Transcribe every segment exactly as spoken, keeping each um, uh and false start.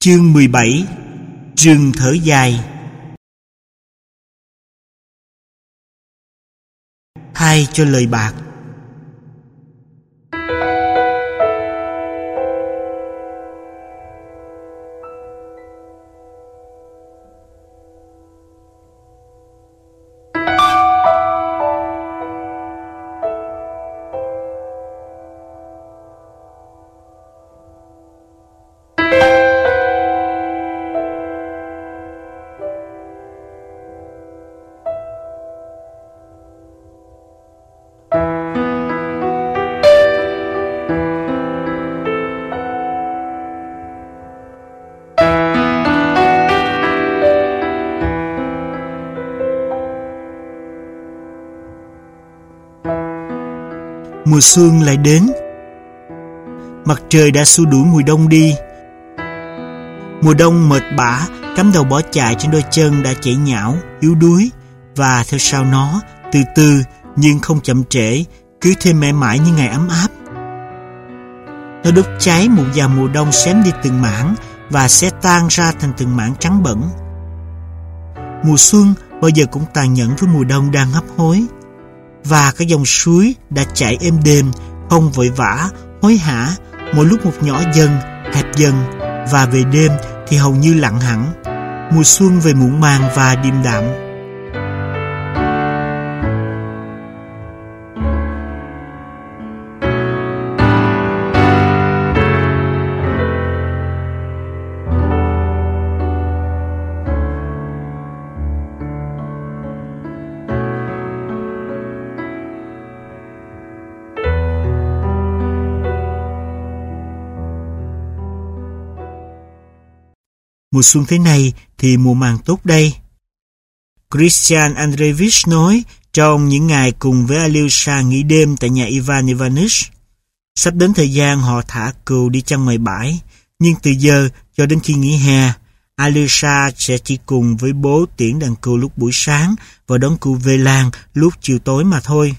Chương mười bảy. Rừng thở dài. Thay cho lời bạc. Mùa xuân lại đến. Mặt trời đã xua đuổi mùa đông đi. Mùa đông mệt bã, cắm đầu bỏ chạy trên đôi chân đã chảy nhão, yếu đuối, và theo sau nó, từ từ nhưng không chậm trễ, cứ thêm mẻ mãi như ngày ấm áp. Nó đốt cháy một vài mùa đông, xém đi từng mảng và sẽ tan ra thành từng mảng trắng bẩn. Mùa xuân bao giờ cũng tàn nhẫn với mùa đông đang hấp hối. Và cái dòng suối đã chảy êm đềm, không vội vã, hối hả, mỗi lúc một nhỏ dần, hẹp dần, và về đêm thì hầu như lặng hẳn. Mùa xuân về muộn màng và điềm đạm. Mùa xuân thế này thì mùa màng tốt đây. Christian Andreevich nói trong những ngày cùng với Alyosha nghỉ đêm tại nhà Ivan Ivanich. Sắp đến thời gian họ thả cừu đi chăn ngoài bãi, nhưng từ giờ cho đến khi nghỉ hè, Alyosha sẽ chỉ cùng với bố tiễn đàn cừu lúc buổi sáng và đón cừu về làng lúc chiều tối mà thôi.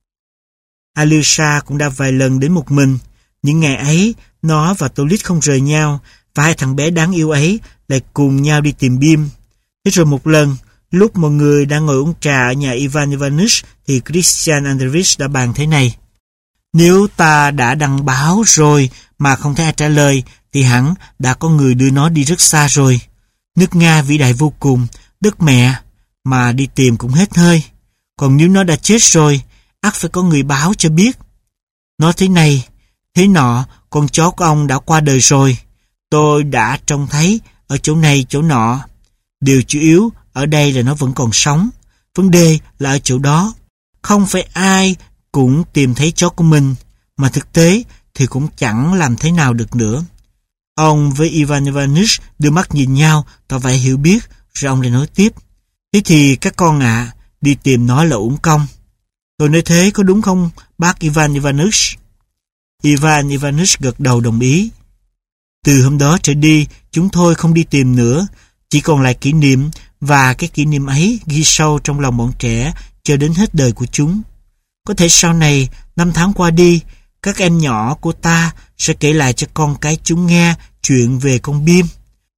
Alyosha cũng đã vài lần đến một mình. Những ngày ấy, nó và Tolit không rời nhau, và hai thằng bé đáng yêu ấy lại cùng nhau đi tìm Bim. Thế rồi một lần, lúc mọi người đang ngồi uống trà ở nhà Ivan Ivanich, thì Christian Andreevich đã bàn thế này: nếu ta đã đăng báo rồi mà không thấy ai trả lời, thì hẳn đã có người đưa nó đi rất xa rồi. Nước Nga vĩ đại vô cùng, đất mẹ, mà đi tìm cũng hết hơi. Còn nếu nó đã chết rồi, ắt phải có người báo cho biết. Nó thế này, thế nọ, con chó của ông đã qua đời rồi. Tôi đã trông thấy ở chỗ này chỗ nọ. Điều chủ yếu ở đây là nó vẫn còn sống. Vấn đề là ở chỗ đó. Không phải ai cũng tìm thấy chó của mình, mà thực tế thì cũng chẳng làm thế nào được nữa. Ông với Ivan Ivanich đưa mắt nhìn nhau, tỏ vẻ hiểu biết, rồi ông lại nói tiếp: thế thì các con ạ, à, đi tìm nó là uổng công. Tôi nói thế có đúng không bác Ivan Ivanich? Ivan Ivanich gật đầu đồng ý. Từ hôm đó trở đi, chúng tôi không đi tìm nữa, chỉ còn lại kỷ niệm, và cái kỷ niệm ấy ghi sâu trong lòng bọn trẻ cho đến hết đời của chúng. Có thể sau này, năm tháng qua đi, các em nhỏ của ta sẽ kể lại cho con cái chúng nghe chuyện về con Bim.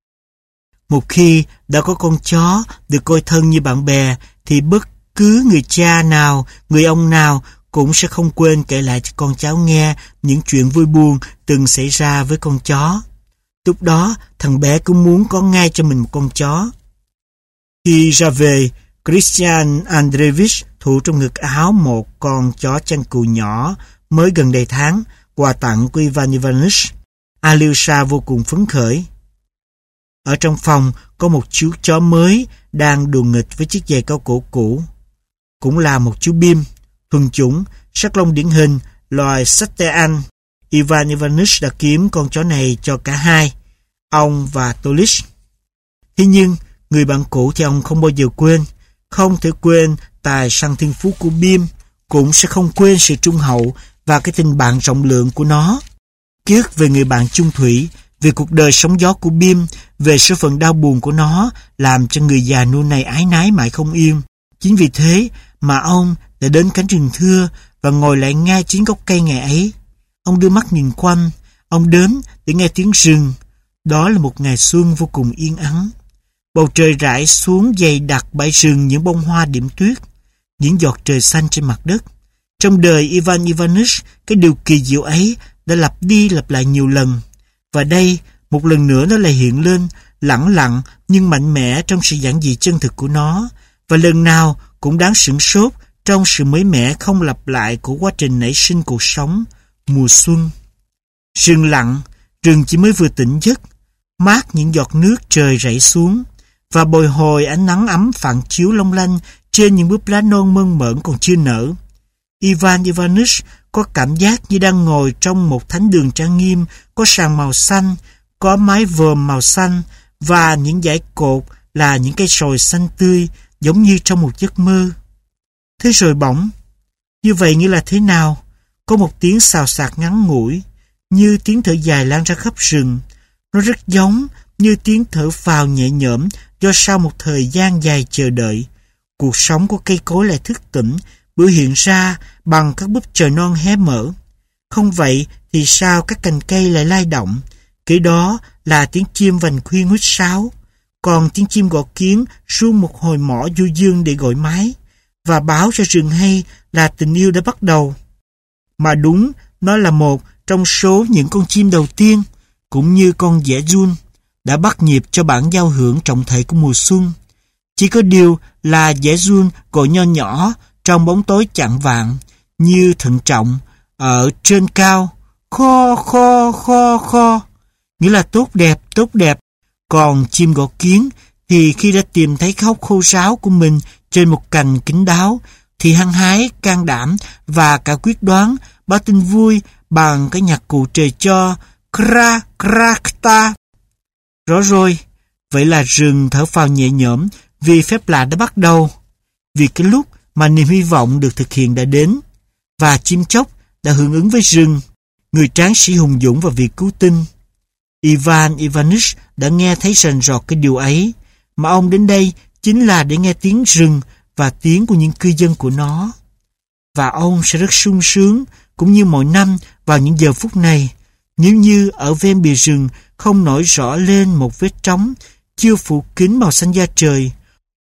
Một khi đã có con chó được coi thân như bạn bè, thì bất cứ người cha nào, người ông nào cũng sẽ không quên kể lại cho con cháu nghe những chuyện vui buồn từng xảy ra với con chó. Lúc đó, thằng bé cũng muốn có ngay cho mình một con chó. Khi ra về, Christian Andreevich thủ trong ngực áo một con chó chăn cừu nhỏ mới gần đầy tháng, quà tặng của Ivan Ivanich. Alyosha vô cùng phấn khởi. Ở trong phòng có một chú chó mới đang đùa nghịch với chiếc giày cao cổ cũ. Cũng là một chú Bim, thuần chủng, sắc lông điển hình, loài Satean. Ivan Ivanich đã kiếm con chó này cho cả hai, ông và Tolit. Thế nhưng, người bạn cũ thì ông không bao giờ quên. Không thể quên tài săn thiên phú của Bim, cũng sẽ không quên sự trung hậu và cái tình bạn rộng lượng của nó. Ký ức về người bạn chung thủy, về cuộc đời sóng gió của Bim, về số phận đau buồn của nó, làm cho người già nua này ái nái mãi không yên. Chính vì thế mà ông đã đến cánh rừng thưa và ngồi lại ngay trên gốc cây ngày ấy. Ông đưa mắt nhìn quanh, ông đếm để nghe tiếng rừng. Đó là một ngày xuân vô cùng yên ắng. Bầu trời rải xuống dày đặc bãi rừng những bông hoa điểm tuyết, những giọt trời xanh trên mặt đất. Trong đời Ivan Ivanich, cái điều kỳ diệu ấy đã lặp đi lặp lại nhiều lần. Và đây, một lần nữa nó lại hiện lên, lẳng lặng nhưng mạnh mẽ trong sự giản dị chân thực của nó. Và lần nào cũng đáng sửng sốt trong sự mới mẻ không lặp lại của quá trình nảy sinh cuộc sống. Mùa xuân. Rừng lặng, rừng chỉ mới vừa tỉnh giấc, mát những giọt nước trời rảy xuống, và bồi hồi ánh nắng ấm phản chiếu long lanh trên những búp lá non mơn mởn còn chưa nở. Ivan Ivanich có cảm giác như đang ngồi trong một thánh đường trang nghiêm, có sàn màu xanh, có mái vòm màu xanh, và những dãy cột là những cây sồi xanh tươi, giống như trong một giấc mơ. Thế rồi bỗng, như vậy nghĩa là thế nào? Có một tiếng xào xạc ngắn ngủi, như tiếng thở dài lan ra khắp rừng. Nó rất giống như tiếng thở phào nhẹ nhõm do sau một thời gian dài chờ đợi. Cuộc sống của cây cối lại thức tỉnh, biểu hiện ra bằng các búp trời non hé mở. Không vậy thì sao các cành cây lại lay động? Kế đó là tiếng chim vành khuyên huýt sáo, còn tiếng chim gõ kiến ru một hồi mõ du dương để gọi mái, và báo cho rừng hay là tình yêu đã bắt đầu. Mà đúng, nó là một trong số những con chim đầu tiên, cũng như con dẻ giun, đã bắt nhịp cho bản giao hưởng trọng thể của mùa xuân. Chỉ có điều là dẻ giun gọi nho nhỏ trong bóng tối chạng vạng, như thận trọng, ở trên cao, kho kho kho kho, nghĩa là tốt đẹp, tốt đẹp. Còn chim gõ kiến thì khi đã tìm thấy cái hốc khô ráo của mình trên một cành kín đáo, thì hăng hái, can đảm và cả quyết đoán báo tin vui bằng cái nhạc cụ trời cho kra kra kta. Rõ rồi, vậy là rừng thở phào nhẹ nhõm vì phép lạ đã bắt đầu, vì cái lúc mà niềm hy vọng được thực hiện đã đến, và chim chóc đã hưởng ứng với rừng, người tráng sĩ hùng dũng và việc cứu tinh. Ivan Ivanich đã nghe thấy rành rọt cái điều ấy, mà ông đến đây chính là để nghe tiếng rừng và tiếng của những cư dân của nó. Và ông sẽ rất sung sướng, cũng như mọi năm vào những giờ phút này, nếu như ở ven bìa rừng không nổi rõ lên một vết trống chưa phủ kín màu xanh da trời.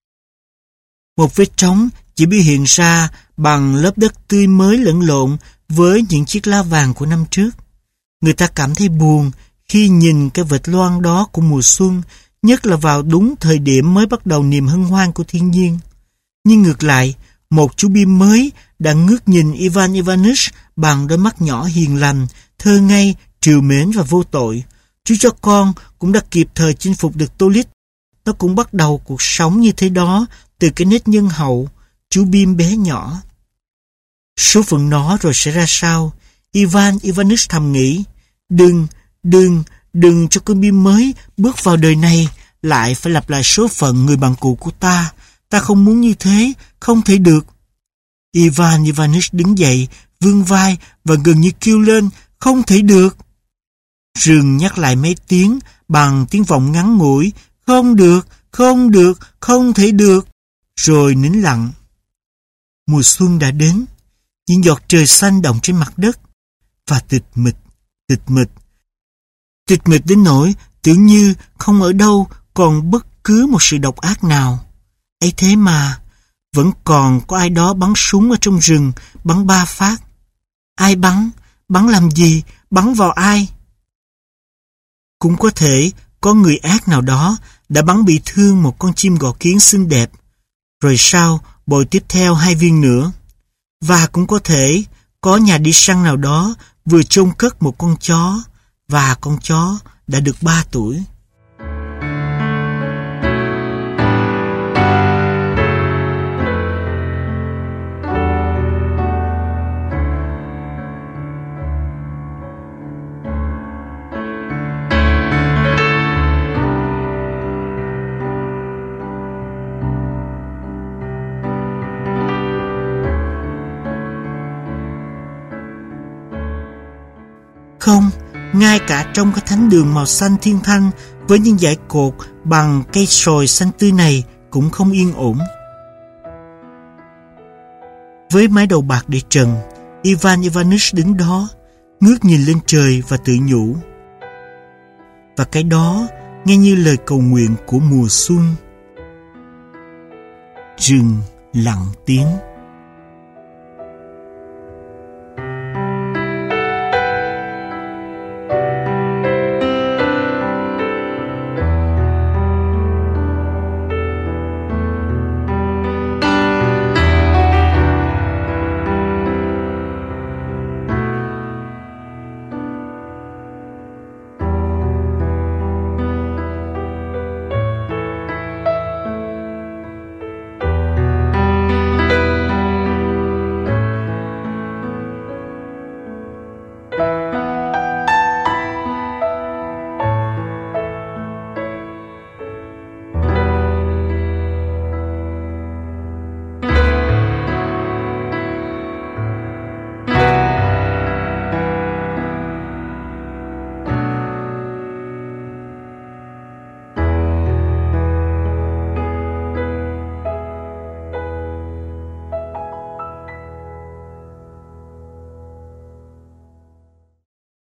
Một vết trống chỉ biểu hiện ra bằng lớp đất tươi mới lẫn lộn với những chiếc lá vàng của năm trước. Người ta cảm thấy buồn khi nhìn cái vệt loang đó của mùa xuân, nhất là vào đúng thời điểm mới bắt đầu niềm hân hoan của thiên nhiên. Nhưng ngược lại, một chú bim mới đã ngước nhìn Ivan Ivanich bằng đôi mắt nhỏ hiền lành, thơ ngây, trìu mến và vô tội. Chú chó con cũng đã kịp thời chinh phục được Tolit. Nó cũng bắt đầu cuộc sống như thế đó từ cái nết nhân hậu, chú bim bé nhỏ. Số phận nó rồi sẽ ra sao? Ivan Ivanich thầm nghĩ. Đừng, đừng, đừng cho con bim mới bước vào đời này lại phải lặp lại số phận người bạn cũ của ta. Ta không muốn như thế, không thể được. Ivan Ivanich đứng dậy, vươn vai và gần như kêu lên, không thể được. Rừng nhắc lại mấy tiếng bằng tiếng vọng ngắn ngủi, không được, không được, không thể được, rồi nín lặng. Mùa xuân đã đến, những giọt trời xanh đọng trên mặt đất, và tịch mịch, tịch mịch. Tịch mịch đến nỗi tưởng như không ở đâu còn bất cứ một sự độc ác nào. Ấy thế mà, vẫn còn có ai đó bắn súng ở trong rừng, bắn ba phát. Ai bắn? Bắn làm gì? Bắn vào ai? Cũng có thể có người ác nào đó đã bắn bị thương một con chim gõ kiến xinh đẹp, rồi sau bội tiếp theo hai viên nữa. Và cũng có thể có nhà đi săn nào đó vừa chôn cất một con chó, và con chó đã được ba tuổi. Không, ngay cả trong cái thánh đường màu xanh thiên thanh với những dải cột bằng cây sồi xanh tươi này cũng không yên ổn. Với mái đầu bạc để trần, Ivan Ivanich đứng đó, ngước nhìn lên trời và tự nhủ. và cái đó nghe như lời cầu nguyện của mùa xuân. Rừng lặng tiếng.